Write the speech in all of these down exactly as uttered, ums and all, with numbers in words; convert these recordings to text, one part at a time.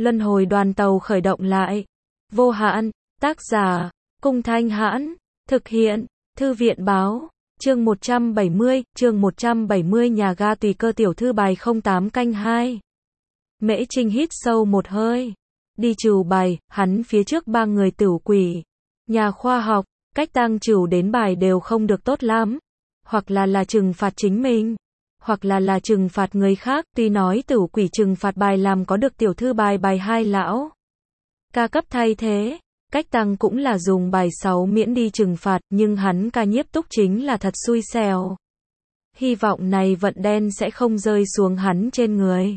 Luân hồi đoàn tàu khởi động lại. Vô hạn, tác giả, Cung Thanh Hãn, thực hiện, Thư viện báo, chương một trăm bảy mươi, chương một trăm bảy mươi nhà ga tùy cơ tiểu thư bài không tám canh hai. Mễ Trinh hít sâu một hơi. Đi trừ bài, hắn phía trước ba người tửu quỷ. Nhà khoa học, cách tăng trừ đến bài đều không được tốt lắm. Hoặc là là trừng phạt chính mình. Hoặc là là trừng phạt người khác, tuy nói tửu quỷ trừng phạt bài làm có được tiểu thư bài bài hai lão. Ca cấp thay thế, cách tăng cũng là dùng bài sáu miễn đi trừng phạt, nhưng hắn ca nhiếp túc chính là thật xui xẻo. Hy vọng này vận đen sẽ không rơi xuống hắn trên người.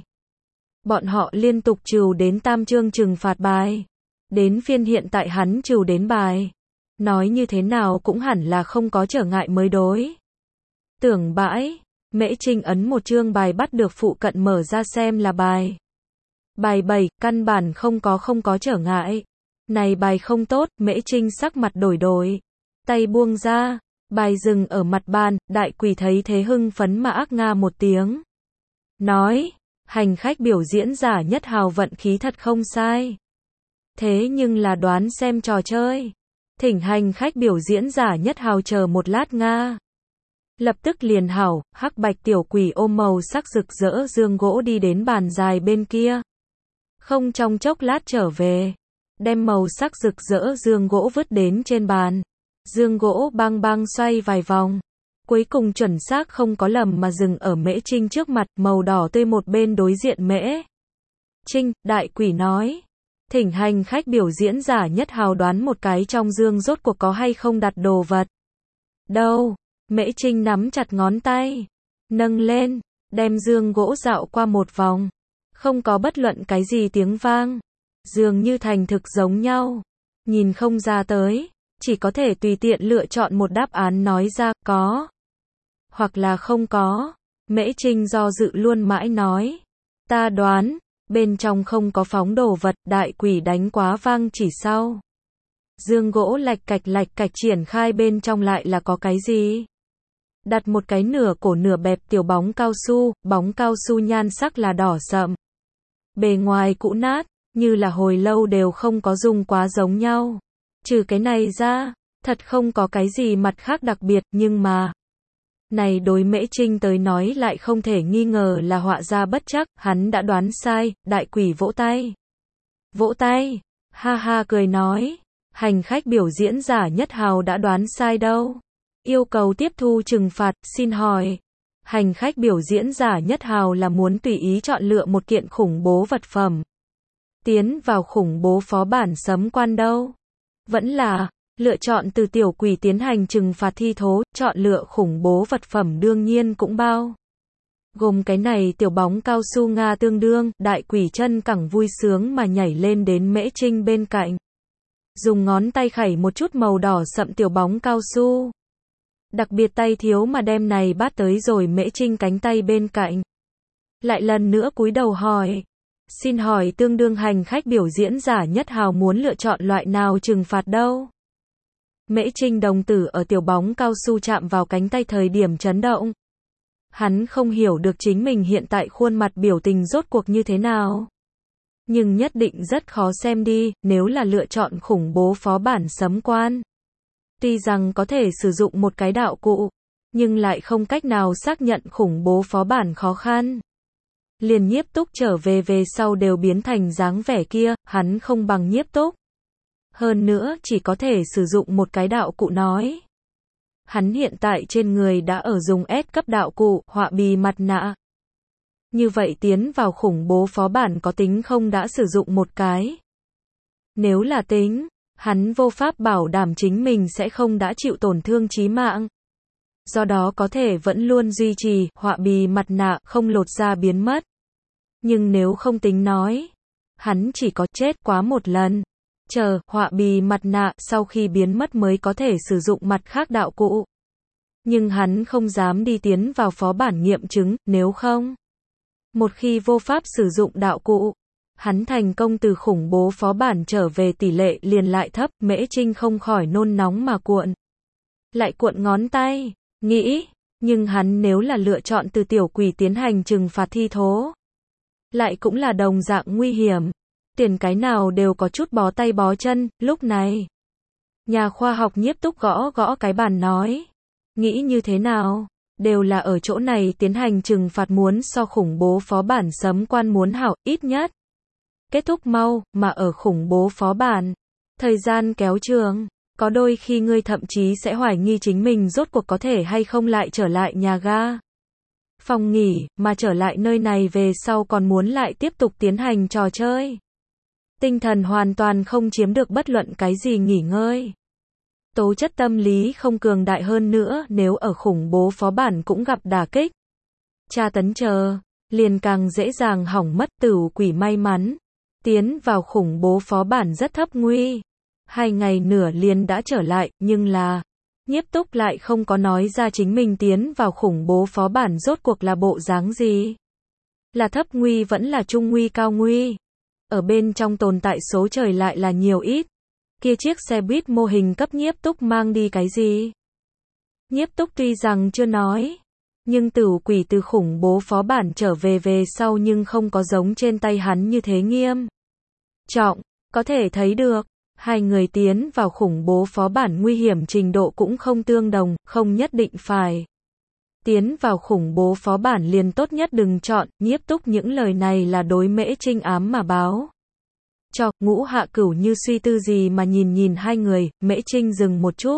Bọn họ liên tục trừ đến tam chương trừng phạt bài. Đến phiên hiện tại hắn trừ đến bài. Nói như thế nào cũng hẳn là không có trở ngại mới đối. Tưởng bãi. Mễ Trinh ấn một chương bài bắt được phụ cận mở ra xem là bài. Bài bảy, căn bản không có không có trở ngại. Này bài không tốt, Mễ Trinh sắc mặt đổi đổi. Tay buông ra, bài dừng ở mặt bàn, đại quỷ thấy thế hưng phấn mà ác nga một tiếng. Nói, hành khách biểu diễn giả nhất hào vận khí thật không sai. Thế nhưng là đoán xem trò chơi. Thỉnh hành khách biểu diễn giả nhất hào chờ một lát nga. Lập tức liền hảo, hắc bạch tiểu quỷ ôm màu sắc rực rỡ dương gỗ đi đến bàn dài bên kia. Không trong chốc lát trở về, đem màu sắc rực rỡ dương gỗ vứt đến trên bàn. Dương gỗ băng băng xoay vài vòng. Cuối cùng chuẩn xác không có lầm mà dừng ở Mễ Trinh trước mặt, màu đỏ tươi một bên đối diện Mễ Trinh, đại quỷ nói. Thỉnh hành khách biểu diễn giả nhất hào đoán một cái trong dương rốt cuộc có hay không đặt đồ vật. Đâu? Mễ Trinh nắm chặt ngón tay, nâng lên, đem dương gỗ dạo qua một vòng. Không có bất luận cái gì tiếng vang. Dường như thành thực giống nhau. Nhìn không ra tới, chỉ có thể tùy tiện lựa chọn một đáp án nói ra, có. Hoặc là không có. Mễ Trinh do dự luôn mãi nói. Ta đoán, bên trong không có phóng đồ vật, đại quỷ đánh quá vang chỉ sau. Dương gỗ lạch cạch lạch cạch triển khai bên trong lại là có cái gì? Đặt một cái nửa cổ nửa bẹp tiểu bóng cao su, bóng cao su nhan sắc là đỏ sậm. Bề ngoài cũ nát, như là hồi lâu đều không có dùng quá giống nhau. Trừ cái này ra, thật không có cái gì mặt khác đặc biệt, nhưng mà này đối Mễ Trinh tới nói lại không thể nghi ngờ là họa ra bất trắc, hắn đã đoán sai, đại quỷ vỗ tay. Vỗ tay, ha ha cười nói, hành khách biểu diễn giả nhất hào đã đoán sai đâu. Yêu cầu tiếp thu trừng phạt, xin hỏi. Hành khách biểu diễn giả nhất hào là muốn tùy ý chọn lựa một kiện khủng bố vật phẩm. Tiến vào khủng bố phó bản sấm quan đâu. Vẫn là, lựa chọn từ tiểu quỷ tiến hành trừng phạt thi thố, chọn lựa khủng bố vật phẩm đương nhiên cũng bao. Gồm cái này tiểu bóng cao su Nga tương đương, đại quỷ chân cẳng vui sướng mà nhảy lên đến Mễ Trinh bên cạnh. Dùng ngón tay khẩy một chút màu đỏ sậm tiểu bóng cao su. Đặc biệt tay thiếu mà đem này bắt tới rồi Mễ Trinh cánh tay bên cạnh. Lại lần nữa cúi đầu hỏi. Xin hỏi tương đương hành khách biểu diễn giả nhất hào muốn lựa chọn loại nào trừng phạt đâu? Mễ Trinh đồng tử ở tiểu bóng cao su chạm vào cánh tay thời điểm chấn động. Hắn không hiểu được chính mình hiện tại khuôn mặt biểu tình rốt cuộc như thế nào. Nhưng nhất định rất khó xem đi, nếu là lựa chọn khủng bố phó bản sấm quan. Tuy rằng có thể sử dụng một cái đạo cụ, nhưng lại không cách nào xác nhận khủng bố phó bản khó khăn. Liền nhiếp túc trở về về sau đều biến thành dáng vẻ kia, hắn không bằng nhiếp túc. Hơn nữa chỉ có thể sử dụng một cái đạo cụ nói. Hắn hiện tại trên người đã ở dùng S cấp đạo cụ, họa bì mặt nạ. Như vậy tiến vào khủng bố phó bản có tính không đã sử dụng một cái. Nếu là tính, hắn vô pháp bảo đảm chính mình sẽ không đã chịu tổn thương chí mạng. Do đó có thể vẫn luôn duy trì, họa bì mặt nạ, không lột ra biến mất. Nhưng nếu không tính nói, hắn chỉ có chết quá một lần. Chờ, họa bì mặt nạ, sau khi biến mất mới có thể sử dụng mặt khác đạo cụ. Nhưng hắn không dám đi tiến vào phó bản nghiệm chứng, nếu không. Một khi vô pháp sử dụng đạo cụ, hắn thành công từ khủng bố phó bản trở về tỷ lệ liền lại thấp, Mễ Trinh không khỏi nôn nóng mà cuộn. Lại cuộn ngón tay, nghĩ, nhưng hắn nếu là lựa chọn từ tiểu quỷ tiến hành trừng phạt thi thố, lại cũng là đồng dạng nguy hiểm. Tiền cái nào đều có chút bó tay bó chân, lúc này. Nhà khoa học Nhiếp Túc gõ gõ cái bàn nói. Nghĩ như thế nào? Đều là ở chỗ này tiến hành trừng phạt muốn so khủng bố phó bản sấm quan muốn hảo, ít nhất. Kết thúc mau, mà ở khủng bố phó bản. Thời gian kéo trường. Có đôi khi ngươi thậm chí sẽ hoài nghi chính mình rốt cuộc có thể hay không lại trở lại nhà ga. Phòng nghỉ, mà trở lại nơi này về sau còn muốn lại tiếp tục tiến hành trò chơi. Tinh thần hoàn toàn không chiếm được bất luận cái gì nghỉ ngơi. Tố chất tâm lý không cường đại hơn nữa nếu ở khủng bố phó bản cũng gặp đả kích. Tra tấn chờ, liền càng dễ dàng hỏng mất. Tửu quỷ may mắn. Tiến vào khủng bố phó bản rất thấp nguy. Hai ngày nửa liền đã trở lại, nhưng là, Nhiếp Túc lại không có nói ra chính mình tiến vào khủng bố phó bản rốt cuộc là bộ dáng gì. Là thấp nguy vẫn là trung nguy cao nguy. Ở bên trong tồn tại số trời lại là nhiều ít. Kia chiếc xe buýt mô hình cấp Nhiếp Túc mang đi cái gì? Nhiếp Túc tuy rằng chưa nói, nhưng Tửu quỷ từ khủng bố phó bản trở về về sau nhưng không có giống trên tay hắn như thế nghiêm trọng, có thể thấy được. Hai người tiến vào khủng bố phó bản nguy hiểm trình độ cũng không tương đồng, không nhất định phải. Tiến vào khủng bố phó bản liền tốt nhất đừng chọn, Nhiếp Túc những lời này là đối Mễ Trinh ám mà báo. Cho, Ngũ Hạ Cửu như suy tư gì mà nhìn nhìn hai người, Mễ Trinh dừng một chút.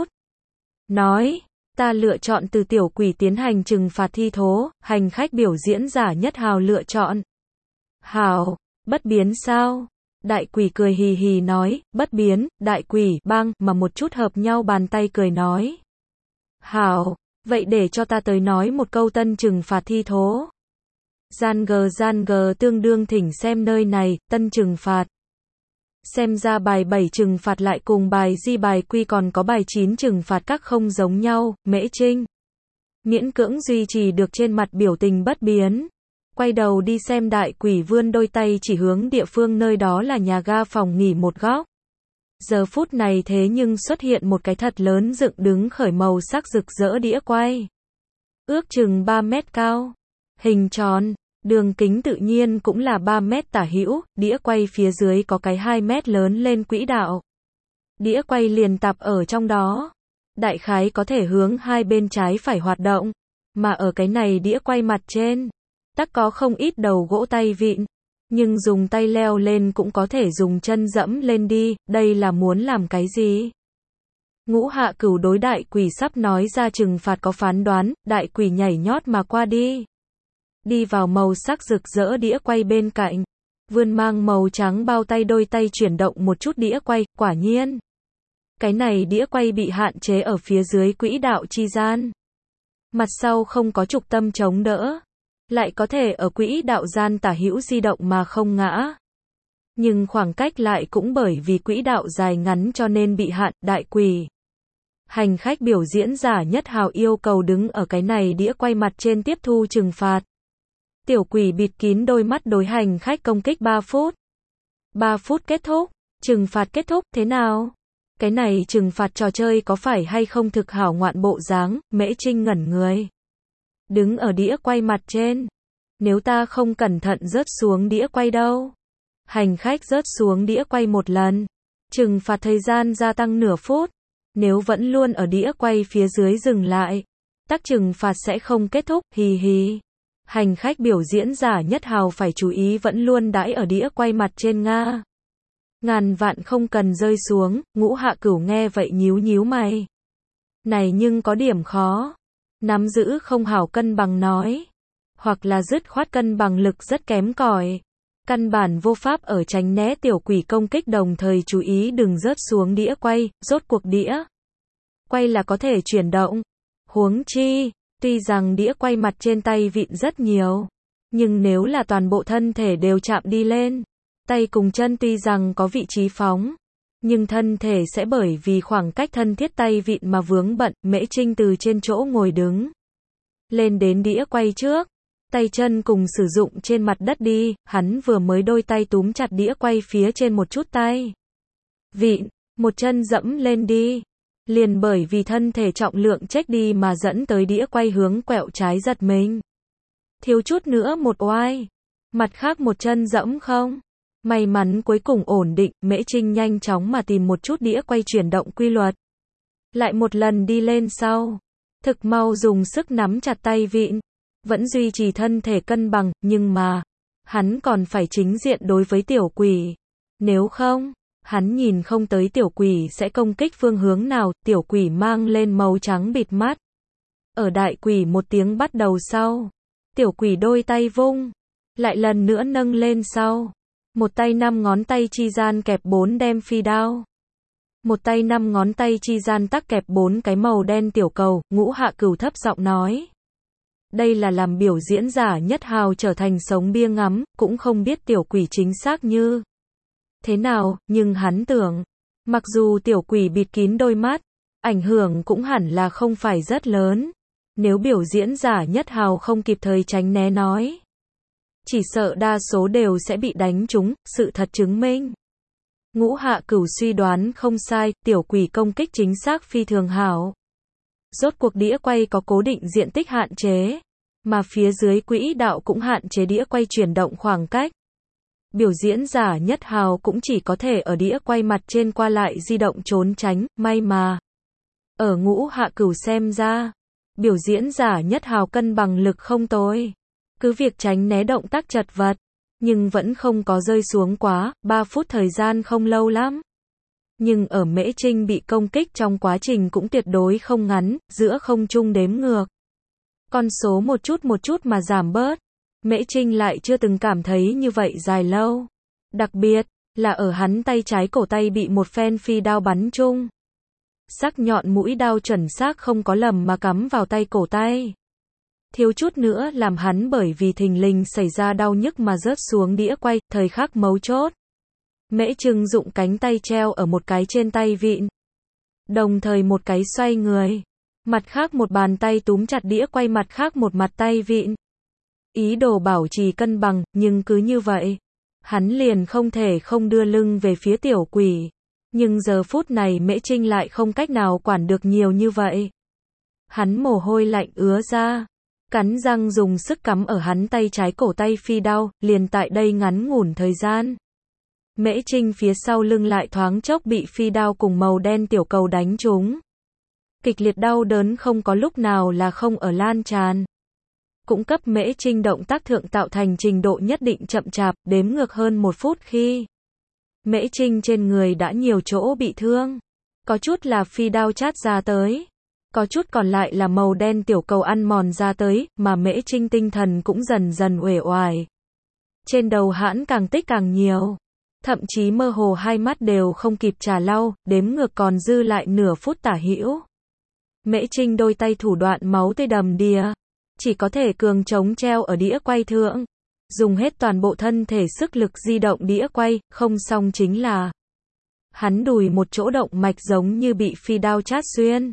Nói, ta lựa chọn từ tiểu quỷ tiến hành trừng phạt thi thố, hành khách biểu diễn giả nhất hào lựa chọn. Hào, bất biến sao? Đại quỷ cười hì hì nói, bất biến. Đại quỷ, bang, mà một chút hợp nhau bàn tay cười nói. Hảo, vậy để cho ta tới nói một câu tân trừng phạt thi thố. Gian gờ gian gờ tương đương thỉnh xem nơi này, tân trừng phạt. Xem ra bài bảy trừng phạt lại cùng bài di bài quy còn có bài chín trừng phạt các không giống nhau, Mễ Trinh. Miễn cưỡng duy trì được trên mặt biểu tình bất biến. Quay đầu đi xem đại quỷ vươn đôi tay chỉ hướng địa phương nơi đó là nhà ga phòng nghỉ một góc. Giờ phút này thế nhưng xuất hiện một cái thật lớn dựng đứng khởi màu sắc rực rỡ đĩa quay. Ước chừng ba mét cao. Hình tròn, đường kính tự nhiên cũng là ba mét tả hữu, đĩa quay phía dưới có cái hai mét lớn lên quỹ đạo. Đĩa quay liền tạp ở trong đó. Đại khái có thể hướng hai bên trái phải hoạt động. Mà ở cái này đĩa quay mặt trên, tắc có không ít đầu gỗ tay vịn, nhưng dùng tay leo lên cũng có thể dùng chân dẫm lên đi, đây là muốn làm cái gì? Ngũ Hạ Cửu đối đại quỷ sắp nói ra trừng phạt có phán đoán, đại quỷ nhảy nhót mà qua đi. Đi vào màu sắc rực rỡ đĩa quay bên cạnh, vươn mang màu trắng bao tay đôi tay chuyển động một chút đĩa quay, quả nhiên. Cái này đĩa quay bị hạn chế ở phía dưới quỹ đạo chi gian. Mặt sau không có trục tâm chống đỡ. Lại có thể ở quỹ đạo gian tả hữu di động mà không ngã. Nhưng khoảng cách lại cũng bởi vì quỹ đạo dài ngắn cho nên bị hạn, đại quỷ. Hành khách biểu diễn giả nhất hào yêu cầu đứng ở cái này đĩa quay mặt trên tiếp thu trừng phạt. Tiểu quỷ bịt kín đôi mắt đối hành khách công kích ba phút. ba phút kết thúc, trừng phạt kết thúc, thế nào? Cái này trừng phạt trò chơi có phải hay không thực hảo ngoạn bộ dáng, Mễ Trinh ngẩn người. Đứng ở đĩa quay mặt trên. Nếu ta không cẩn thận rớt xuống đĩa quay đâu. Hành khách rớt xuống đĩa quay một lần. Trừng phạt thời gian gia tăng nửa phút. Nếu vẫn luôn ở đĩa quay phía dưới dừng lại. Tắc trừng phạt sẽ không kết thúc, hì hì. Hành khách biểu diễn giả nhất hào phải chú ý vẫn luôn đãi ở đĩa quay mặt trên Nga. Ngàn vạn không cần rơi xuống, Ngũ Hạ Cửu nghe vậy nhíu nhíu mày. Này nhưng có điểm khó. Nắm giữ không hảo cân bằng nói. Hoặc là dứt khoát cân bằng lực rất kém cỏi. Căn bản vô pháp ở tránh né tiểu quỷ công kích đồng thời chú ý đừng rớt xuống đĩa quay, rốt cuộc đĩa quay là có thể chuyển động. Huống chi, tuy rằng đĩa quay mặt trên tay vịn rất nhiều, nhưng nếu là toàn bộ thân thể đều chạm đi lên, tay cùng chân tuy rằng có vị trí phóng, nhưng thân thể sẽ bởi vì khoảng cách thân thiết tay vịn mà vướng bận. Mễ Trinh từ trên chỗ ngồi đứng lên đến đĩa quay trước, tay chân cùng sử dụng trên mặt đất đi, hắn vừa mới đôi tay túm chặt đĩa quay phía trên một chút tay vịn, một chân dẫm lên đi, liền bởi vì thân thể trọng lượng chết đi mà dẫn tới đĩa quay hướng quẹo trái giật mình. Thiếu chút nữa một oai, mặt khác một chân dẫm không, May mắn cuối cùng ổn định, Mễ Trinh nhanh chóng mà tìm một chút đĩa quay chuyển động quy luật. Lại một lần đi lên sau. Thực mau dùng sức nắm chặt tay vịn. Vẫn duy trì thân thể cân bằng, nhưng mà, hắn còn phải chính diện đối với tiểu quỷ. Nếu không, hắn nhìn không tới tiểu quỷ sẽ công kích phương hướng nào, tiểu quỷ mang lên màu trắng bịt mắt. Ở đại quỷ một tiếng bắt đầu sau. Tiểu quỷ đôi tay vung. Lại lần nữa nâng lên sau. Một tay năm ngón tay chi gian kẹp bốn đem phi đao. Một tay năm ngón tay chi gian tắc kẹp bốn cái màu đen tiểu cầu, Ngũ Hạ Cửu thấp giọng nói. Đây là làm biểu diễn giả Nhất Hào trở thành sống bia ngắm, cũng không biết tiểu quỷ chính xác như thế nào, nhưng hắn tưởng, mặc dù tiểu quỷ bịt kín đôi mắt, ảnh hưởng cũng hẳn là không phải rất lớn. Nếu biểu diễn giả Nhất Hào không kịp thời tránh né nói, chỉ sợ đa số đều sẽ bị đánh trúng, sự thật chứng minh. Ngũ Hạ Cửu suy đoán không sai, tiểu quỷ công kích chính xác phi thường hảo. Rốt cuộc đĩa quay có cố định diện tích hạn chế, mà phía dưới quỹ đạo cũng hạn chế đĩa quay chuyển động khoảng cách. Biểu diễn giả Nhất Hào cũng chỉ có thể ở đĩa quay mặt trên qua lại di động trốn tránh, may mà. Ở Ngũ Hạ Cửu xem ra, biểu diễn giả Nhất Hào cân bằng lực không tồi. Cứ việc tránh né động tác chật vật, nhưng vẫn không có rơi xuống quá, ba phút thời gian không lâu lắm. Nhưng ở Mễ Trinh bị công kích trong quá trình cũng tuyệt đối không ngắn, giữa không trung đếm ngược. Con số một chút một chút mà giảm bớt. Mễ Trinh lại chưa từng cảm thấy như vậy dài lâu. Đặc biệt, là ở hắn tay trái cổ tay bị một phen phi đao bắn trúng. Sắc nhọn mũi đao chuẩn xác không có lầm mà cắm vào tay cổ tay. Thiếu chút nữa làm hắn bởi vì thình lình xảy ra đau nhức mà rớt xuống đĩa quay, thời khắc mấu chốt. Mễ Trưng dụng cánh tay treo ở một cái trên tay vịn. Đồng thời một cái xoay người. Mặt khác một bàn tay túm chặt đĩa quay, mặt khác một mặt tay vịn. Ý đồ bảo trì cân bằng, nhưng cứ như vậy. Hắn liền không thể không đưa lưng về phía tiểu quỷ. Nhưng giờ phút này Mễ Trinh lại không cách nào quản được nhiều như vậy. Hắn mồ hôi lạnh ứa ra. Cắn răng dùng sức cắm ở hắn tay trái cổ tay phi đao, liền tại đây ngắn ngủn thời gian. Mễ Trinh phía sau lưng lại thoáng chốc bị phi đao cùng màu đen tiểu cầu đánh trúng. Kịch liệt đau đớn không có lúc nào là không ở lan tràn. Cũng cấp Mễ Trinh động tác thượng tạo thành trình độ nhất định chậm chạp, đếm ngược hơn một phút khi Mễ Trinh trên người đã nhiều chỗ bị thương. Có chút là phi đao chát ra tới. Có chút còn lại là màu đen tiểu cầu ăn mòn ra tới, mà Mễ Trinh tinh thần cũng dần dần uể oải. Trên đầu hãn càng tích càng nhiều. Thậm chí mơ hồ hai mắt đều không kịp trà lau, đếm ngược còn dư lại nửa phút tả hữu. Mễ Trinh đôi tay thủ đoạn máu tươi đầm đìa. Chỉ có thể cường chống treo ở đĩa quay thượng. Dùng hết toàn bộ thân thể sức lực di động đĩa quay, không xong chính là hắn đùi một chỗ động mạch giống như bị phi đao chát xuyên.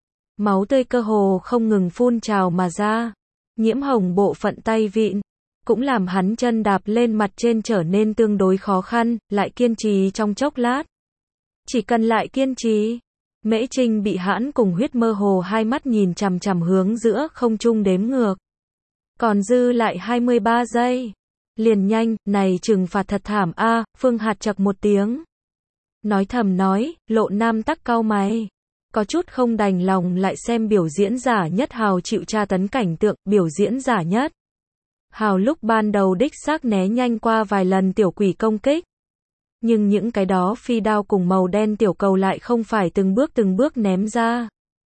Máu tươi cơ hồ không ngừng phun trào mà ra. Nhiễm hồng bộ phận tay vịn. Cũng làm hắn chân đạp lên mặt trên trở nên tương đối khó khăn, lại kiên trì trong chốc lát. Chỉ cần lại kiên trì. Mễ Trinh bị hãn cùng huyết mơ hồ hai mắt nhìn chằm chằm hướng giữa không trung đếm ngược. Còn dư lại hai mươi ba giây. Liền nhanh, này trừng phạt thật thảm a, à, Phương Hạt chậc một tiếng. Nói thầm nói, Lộ Nam tắc cau mày. Có chút không đành lòng lại xem biểu diễn giả Nhất Hào chịu tra tấn cảnh tượng, biểu diễn giả Nhất Hào lúc ban đầu đích xác né nhanh qua vài lần tiểu quỷ công kích. Nhưng những cái đó phi đao cùng màu đen tiểu cầu lại không phải từng bước từng bước ném ra.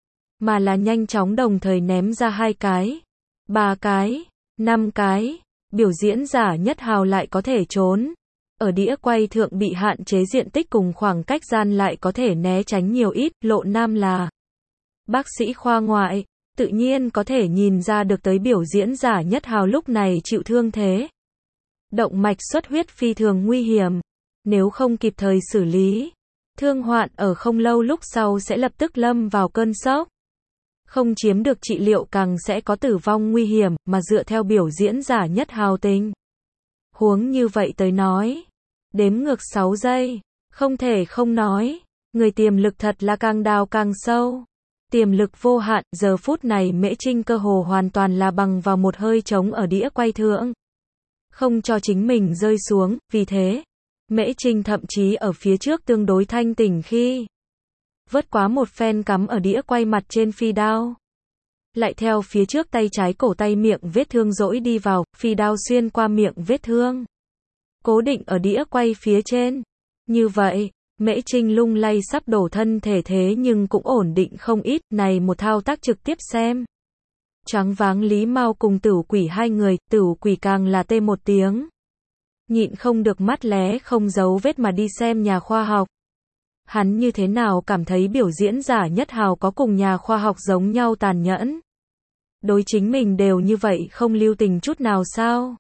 Mà là nhanh chóng đồng thời ném ra hai cái, ba cái, năm cái. Biểu diễn giả Nhất Hào lại có thể trốn. Ở đĩa quay thượng bị hạn chế diện tích cùng khoảng cách gian lại có thể né tránh nhiều ít. Lộ Nam là bác sĩ khoa ngoại, tự nhiên có thể nhìn ra được tới biểu diễn giả Nhất Hào lúc này chịu thương thế. Động mạch xuất huyết phi thường nguy hiểm. Nếu không kịp thời xử lý, thương hoạn ở không lâu lúc sau sẽ lập tức lâm vào cơn sốc. Không chiếm được trị liệu càng sẽ có tử vong nguy hiểm, mà dựa theo biểu diễn giả Nhất Hào tình huống như vậy tới nói. Đếm ngược sáu giây, không thể không nói, người tiềm lực thật là càng đào càng sâu. Tiềm lực vô hạn, giờ phút này Mễ Trinh cơ hồ hoàn toàn là bằng vào một hơi trống ở đĩa quay thượng. Không cho chính mình rơi xuống, vì thế, Mễ Trinh thậm chí ở phía trước tương đối thanh tỉnh khi vớt quá một phen cắm ở đĩa quay mặt trên phi đao. Lại theo phía trước tay trái cổ tay miệng vết thương dỗi đi vào, phi đao xuyên qua miệng vết thương. Cố định ở đĩa quay phía trên. Như vậy, Mễ Trinh lung lay sắp đổ thân thể thế nhưng cũng ổn định không ít, này một thao tác trực tiếp xem. Choáng váng Lý Mao cùng Tửu Quỷ hai người, Tửu Quỷ càng là tê một tiếng. Nhịn không được mắt lé không giấu vết mà đi xem nhà khoa học. Hắn như thế nào cảm thấy biểu diễn giả Nhất Hào có cùng nhà khoa học giống nhau tàn nhẫn. Đối chính mình đều như vậy không lưu tình chút nào sao?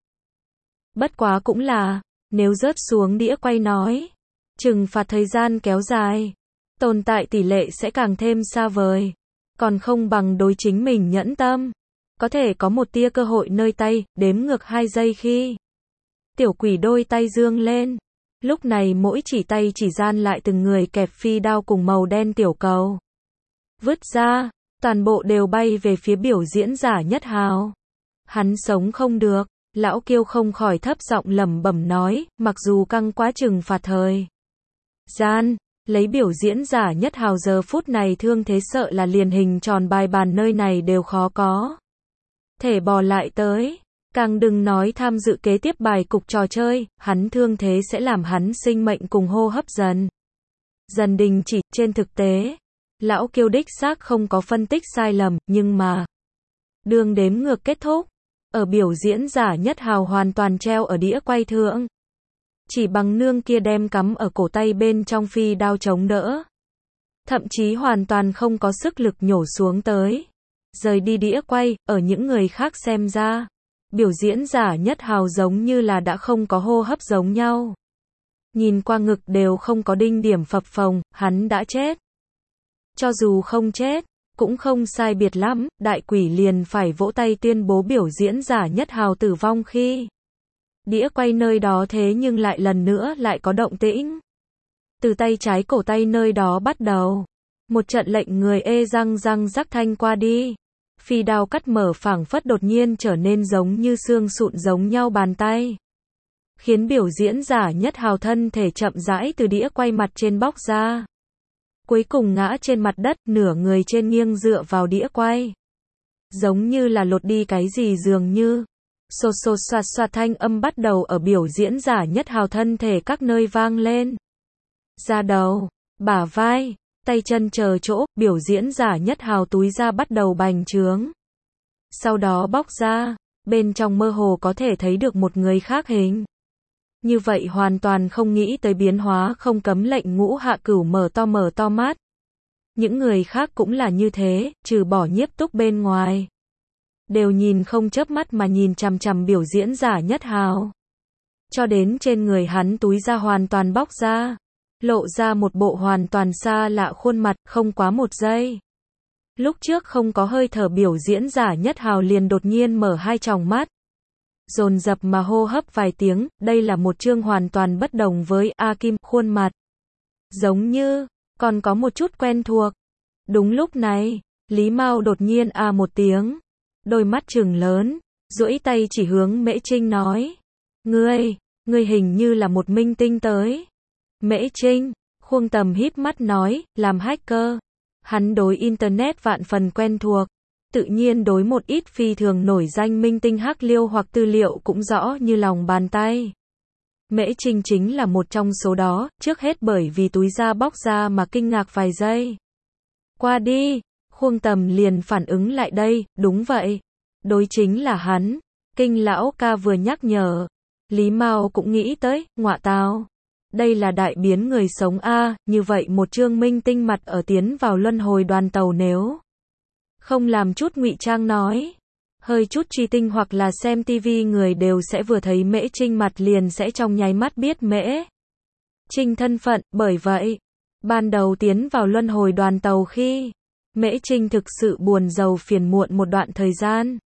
Bất quá cũng là, nếu rớt xuống đĩa quay nói, trừng phạt thời gian kéo dài, tồn tại tỷ lệ sẽ càng thêm xa vời. Còn không bằng đối chính mình nhẫn tâm. Có thể có một tia cơ hội nơi tay, đếm ngược hai giây khi Tiểu Quỷ đôi tay dương lên. Lúc này mỗi chỉ tay chỉ gian lại từng người kẹp phi đao cùng màu đen tiểu cầu. Vứt ra, toàn bộ đều bay về phía biểu diễn giả Nhất Hào. Hắn sống không được, lão Kiêu không khỏi thấp giọng lẩm bẩm nói, mặc dù căng quá trừng phạt thời gian, lấy biểu diễn giả Nhất Hào giờ phút này thương thế sợ là liền hình tròn bài bàn nơi này đều khó có thể bò lại tới. Càng đừng nói tham dự kế tiếp bài cục trò chơi, hắn thương thế sẽ làm hắn sinh mệnh cùng hô hấp dần dần đình chỉ. Trên thực tế, lão Kiêu đích xác không có phân tích sai lầm, nhưng mà đường đếm ngược kết thúc, ở biểu diễn giả Nhất Hào hoàn toàn treo ở đĩa quay thượng. Chỉ bằng nương kia đem cắm ở cổ tay bên trong phi đao chống đỡ. Thậm chí hoàn toàn không có sức lực nhổ xuống tới. Rời đi đĩa quay, ở những người khác xem ra, biểu diễn giả Nhất Hào giống như là đã không có hô hấp giống nhau. Nhìn qua ngực đều không có đinh điểm phập phồng, hắn đã chết. Cho dù không chết, cũng không sai biệt lắm, đại quỷ liền phải vỗ tay tuyên bố biểu diễn giả Nhất Hào tử vong khi đĩa quay nơi đó thế nhưng lại lần nữa lại có động tĩnh. Từ tay trái cổ tay nơi đó bắt đầu. Một trận lệnh người ê răng răng rắc thanh qua đi. Phi đao cắt mở phảng phất đột nhiên trở nên giống như xương sụn giống nhau bàn tay. Khiến biểu diễn giả Nhất Hào thân thể chậm rãi từ đĩa quay mặt trên bóc ra. Cuối cùng ngã trên mặt đất, nửa người trên nghiêng dựa vào đĩa quay. Giống như là lột đi cái gì dường như. Xô xô xoạt xoạt thanh âm bắt đầu ở biểu diễn giả Nhất Hào thân thể các nơi vang lên. Da đầu, bả vai, tay chân chờ chỗ, biểu diễn giả Nhất Hào túi da bắt đầu bành trướng. Sau đó bóc ra, bên trong mơ hồ có thể thấy được một người khác hình. Như vậy hoàn toàn không nghĩ tới biến hóa không cấm lệnh Ngũ Hạ Cửu mở to mở to mắt. Những người khác cũng là như thế, trừ bỏ Nhiếp Túc bên ngoài. Đều nhìn không chớp mắt mà nhìn chằm chằm biểu diễn giả Nhất Hào. Cho đến trên người hắn túi da hoàn toàn bóc ra. Lộ ra một bộ hoàn toàn xa lạ khuôn mặt, không quá một giây. Lúc trước không có hơi thở biểu diễn giả Nhất Hào liền đột nhiên mở hai tròng mắt. Dồn dập mà hô hấp vài tiếng, đây là một chương hoàn toàn bất đồng với A Kim khuôn mặt. Giống như, còn có một chút quen thuộc. Đúng lúc này, Lý Mao đột nhiên a một tiếng. Đôi mắt trừng lớn, duỗi tay chỉ hướng Mễ Trinh nói. Ngươi, ngươi hình như là một minh tinh tới. Mễ Trinh, Khuông Tầm híp mắt nói, làm hacker. Hắn đối Internet vạn phần quen thuộc. Tự nhiên đối một ít phi thường nổi danh minh tinh hắc liêu hoặc tư liệu cũng rõ như lòng bàn tay. Mễ Trinh chính là một trong số đó, trước hết bởi vì túi da bóc ra mà kinh ngạc vài giây. Qua đi, Khuông Tầm liền phản ứng lại đây, đúng vậy. Đối chính là hắn. Kinh lão ca vừa nhắc nhở. Lý Mao cũng nghĩ tới, ngọa tào. Đây là đại biến người sống a, như vậy một chương minh tinh mặt ở tiến vào luân hồi đoàn tàu nếu không làm chút ngụy trang nói, hơi chút truy tinh hoặc là xem tivi người đều sẽ vừa thấy Mễ Trinh mặt liền sẽ trong nháy mắt biết Mễ Trinh thân phận, bởi vậy, ban đầu tiến vào luân hồi đoàn tàu khi Mễ Trinh thực sự buồn rầu phiền muộn một đoạn thời gian.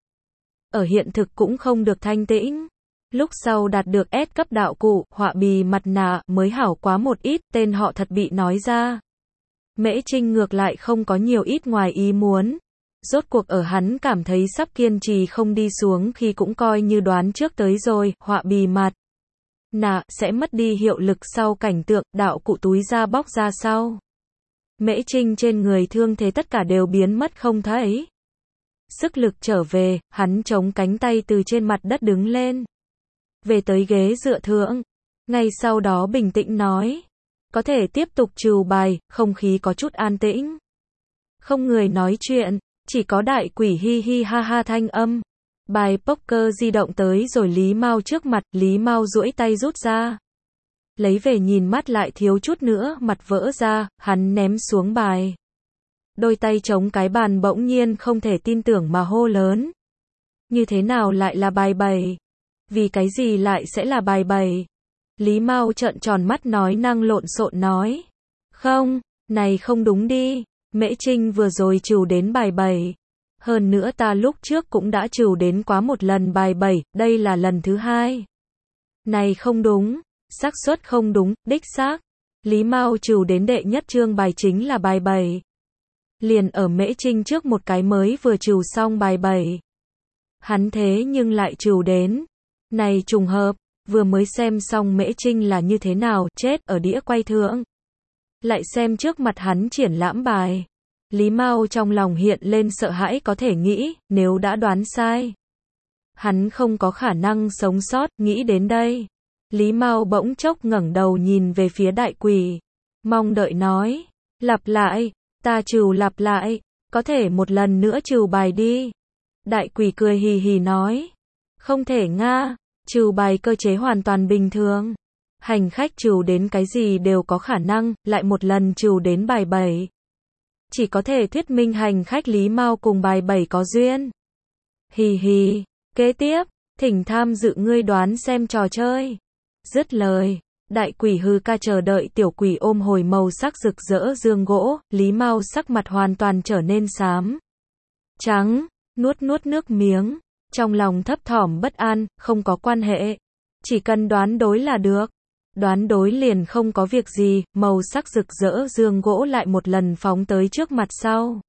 Ở hiện thực cũng không được thanh tĩnh. Lúc sau đạt được S cấp đạo cụ, họa bì mặt nạ, mới hảo quá một ít, tên họ thật bị nói ra. Mễ Trinh ngược lại không có nhiều ít ngoài ý muốn. Rốt cuộc ở hắn cảm thấy sắp kiên trì không đi xuống khi cũng coi như đoán trước tới rồi, họa bì mặt nạ, sẽ mất đi hiệu lực sau cảnh tượng, đạo cụ túi da bóc ra sau. Mễ Trinh trên người thương thế tất cả đều biến mất không thấy. Sức lực trở về, hắn chống cánh tay từ trên mặt đất đứng lên. Về tới ghế dựa thượng. Ngay sau đó bình tĩnh nói. Có thể tiếp tục trừ bài, không khí có chút an tĩnh. Không người nói chuyện, chỉ có đại quỷ hi hi ha ha thanh âm. Bài poker di động tới rồi Lý Mao trước mặt, Lý Mao duỗi tay rút ra. Lấy về nhìn mắt lại thiếu chút nữa, mặt vỡ ra, hắn ném xuống bài. Đôi tay chống cái bàn bỗng nhiên không thể tin tưởng mà hô lớn. Như thế nào lại là bài bảy? Vì cái gì lại sẽ là bài bảy? Lý Mao trợn tròn mắt nói năng lộn xộn nói. Không, này không đúng đi. Mễ Trinh vừa rồi trừ đến bài bảy. Hơn nữa ta lúc trước cũng đã trừ đến quá một lần bài bảy, đây là lần thứ hai. Này không đúng, xác suất không đúng, đích xác. Lý Mao trừ đến đệ nhất chương bài chính là bài bảy. Liền ở Mễ Trinh trước một cái mới vừa trừ xong bài bảy. Hắn thế nhưng lại trừ đến. Này trùng hợp, vừa mới xem xong Mễ Trinh là như thế nào, chết ở đĩa quay thượng. Lại xem trước mặt hắn triển lãm bài. Lý Mao trong lòng hiện lên sợ hãi có thể nghĩ, nếu đã đoán sai. Hắn không có khả năng sống sót, nghĩ đến đây. Lý Mao bỗng chốc ngẩng đầu nhìn về phía đại quỷ. Mong đợi nói, lặp lại, ta trừ lặp lại, có thể một lần nữa trừ bài đi. Đại quỷ cười hì hì nói, không thể nga, trừ bài cơ chế hoàn toàn bình thường. Hành khách trừ đến cái gì đều có khả năng, lại một lần trừ đến bài bảy. Chỉ có thể thuyết minh hành khách Lý Mao cùng bài bảy có duyên. Hì hì, kế tiếp, thỉnh tham dự ngươi đoán xem trò chơi. Dứt lời, đại quỷ hư ca chờ đợi tiểu quỷ ôm hồi màu sắc rực rỡ dương gỗ, Lý Mao sắc mặt hoàn toàn trở nên xám. Trắng, nuốt nuốt nước miếng, trong lòng thấp thỏm bất an, không có quan hệ. Chỉ cần đoán đối là được. Đoán đối liền không có việc gì, màu sắc rực rỡ dương gỗ lại một lần phóng tới trước mặt sau.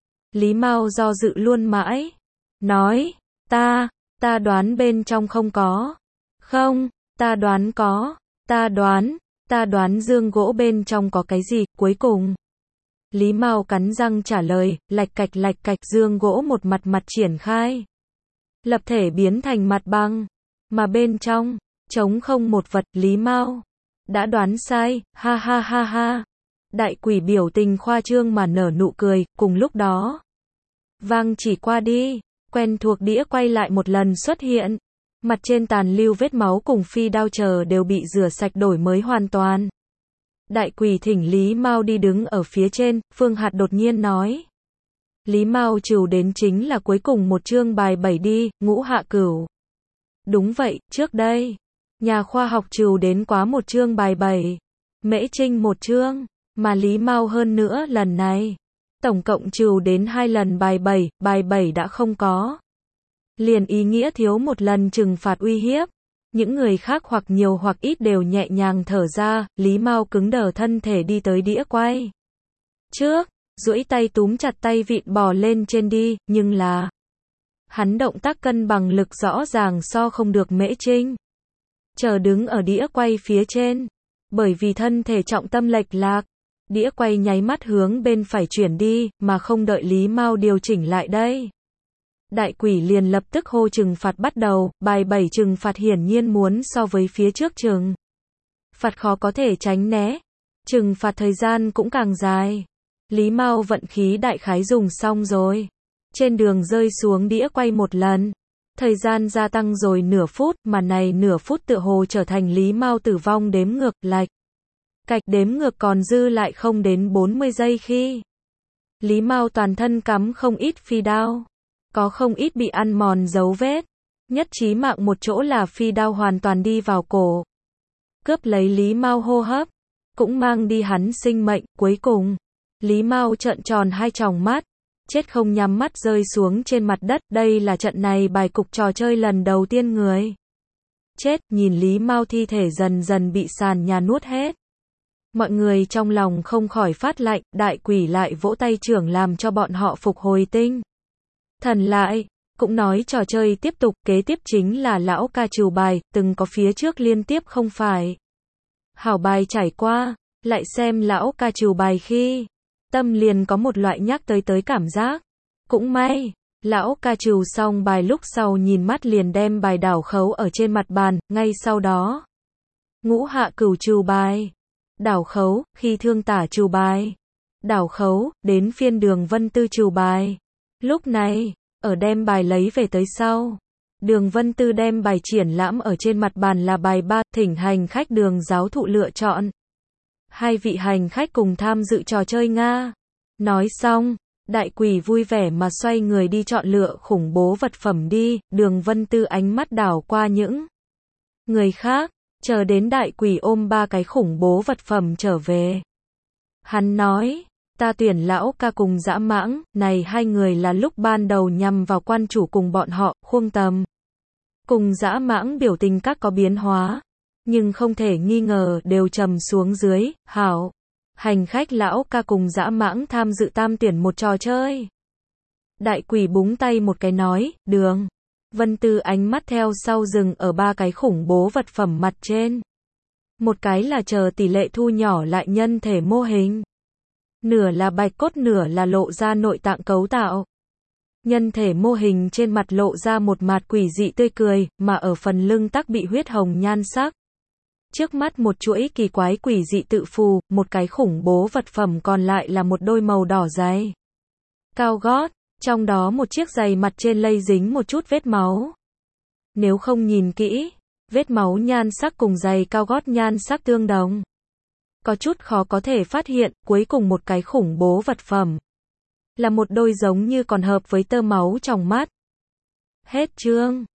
Lý Mao do dự luôn mãi. Nói, ta, ta đoán bên trong không có. Không, ta đoán có. Ta đoán, ta đoán dương gỗ bên trong có cái gì, cuối cùng. Lý Mao cắn răng trả lời, lạch cạch lạch cạch dương gỗ một mặt mặt triển khai. Lập thể biến thành mặt băng. Mà bên trong, trống không một vật, Lý Mao đã đoán sai, ha ha ha ha. Đại quỷ biểu tình khoa trương mà nở nụ cười, cùng lúc đó. Vang chỉ qua đi, quen thuộc đĩa quay lại một lần xuất hiện. Mặt trên tàn lưu vết máu cùng phi đao chờ đều bị rửa sạch đổi mới hoàn toàn. Đại quỷ thỉnh Lý Mao đi đứng ở phía trên, Phương Hạt đột nhiên nói. Lý Mao trừ đến chính là cuối cùng một chương bài bảy đi, ngũ hạ cửu. Đúng vậy, trước đây, nhà khoa học trừ đến quá một chương bài bảy. Mễ Trinh một chương, mà Lý Mao hơn nữa lần này. Tổng cộng trừ đến hai lần bài bảy, bài bảy đã không có. Liền ý nghĩa thiếu một lần trừng phạt uy hiếp. Những người khác hoặc nhiều hoặc ít đều nhẹ nhàng thở ra, Lý Mao cứng đờ thân thể đi tới đĩa quay. Trước, duỗi tay túm chặt tay vịn bò lên trên đi, nhưng là hắn động tác cân bằng lực rõ ràng so không được Mễ Trinh. Chờ đứng ở đĩa quay phía trên, bởi vì thân thể trọng tâm lệch lạc, đĩa quay nháy mắt hướng bên phải chuyển đi, mà không đợi Lý Mao điều chỉnh lại đây. Đại quỷ liền lập tức hô trừng phạt bắt đầu, bài bảy trừng phạt hiển nhiên muốn so với phía trước trừng phạt khó có thể tránh né, trừng phạt thời gian cũng càng dài. Lý Mao vận khí đại khái dùng xong rồi. Trên đường rơi xuống đĩa quay một lần. Thời gian gia tăng rồi nửa phút, mà này nửa phút tựa hồ trở thành Lý Mao tử vong đếm ngược, lạch cạch đếm ngược còn dư lại không đến bốn mươi giây khi Lý Mao toàn thân cắm không ít phi đao. Có không ít bị ăn mòn dấu vết. Nhất chí mạng một chỗ là phi đao hoàn toàn đi vào cổ. Cướp lấy Lý Mao hô hấp. Cũng mang đi hắn sinh mệnh, cuối cùng. Lý Mao trợn tròn hai tròng mắt. Chết không nhắm mắt rơi xuống trên mặt đất. Đây là trận này bài cục trò chơi lần đầu tiên người chết, nhìn Lý Mao thi thể dần dần bị sàn nhà nuốt hết. Mọi người trong lòng không khỏi phát lạnh, đại quỷ lại vỗ tay trưởng làm cho bọn họ phục hồi tinh thần lại. Cũng nói trò chơi tiếp tục, kế tiếp chính là lão ca trừ bài, từng có phía trước liên tiếp không phải. Hảo bài trải qua, lại xem lão ca trừ bài khi, tâm liền có một loại nhắc tới tới cảm giác. Cũng may, lão ca trừ xong bài lúc sau nhìn mắt liền đem bài đảo khấu ở trên mặt bàn, ngay sau đó. Ngũ hạ cửu trừ bài, đảo khấu, khi thương tả trừ bài, đảo khấu, đến phiên Đường Vân Tư trừ bài. Lúc này, ở đem bài lấy về tới sau, Đường Vân Tư đem bài triển lãm ở trên mặt bàn là bài ba, thỉnh hành khách Đường giáo thụ lựa chọn. Hai vị hành khách cùng tham dự trò chơi Nga. Nói xong, đại quỷ vui vẻ mà xoay người đi chọn lựa khủng bố vật phẩm đi, Đường Vân Tư ánh mắt đảo qua những người khác, chờ đến đại quỷ ôm ba cái khủng bố vật phẩm trở về. Hắn nói, ta tuyển lão ca cùng dã mãng, này hai người là lúc ban đầu nhằm vào quan chủ cùng bọn họ, khuông tầm. Cùng dã mãng biểu tình các có biến hóa, nhưng không thể nghi ngờ đều trầm xuống dưới, hảo. Hành khách lão ca cùng dã mãng tham dự tam tuyển một trò chơi. Đại quỷ búng tay một cái nói, Đường Vân Tư ánh mắt theo sau rừng ở ba cái khủng bố vật phẩm mặt trên. Một cái là chờ tỷ lệ thu nhỏ lại nhân thể mô hình. Nửa là bạch cốt, nửa là lộ ra nội tạng cấu tạo. Nhân thể mô hình trên mặt lộ ra một mặt quỷ dị tươi cười, mà ở phần lưng tắc bị huyết hồng nhan sắc. Trước mắt một chuỗi kỳ quái quỷ dị tự phù, một cái khủng bố vật phẩm còn lại là một đôi màu đỏ giày cao gót, trong đó một chiếc giày mặt trên lây dính một chút vết máu. Nếu không nhìn kỹ, vết máu nhan sắc cùng giày cao gót nhan sắc tương đồng. Có chút khó có thể phát hiện, cuối cùng một cái khủng bố vật phẩm là một đôi giống như còn hợp với tơ máu trong mắt. Hết chương.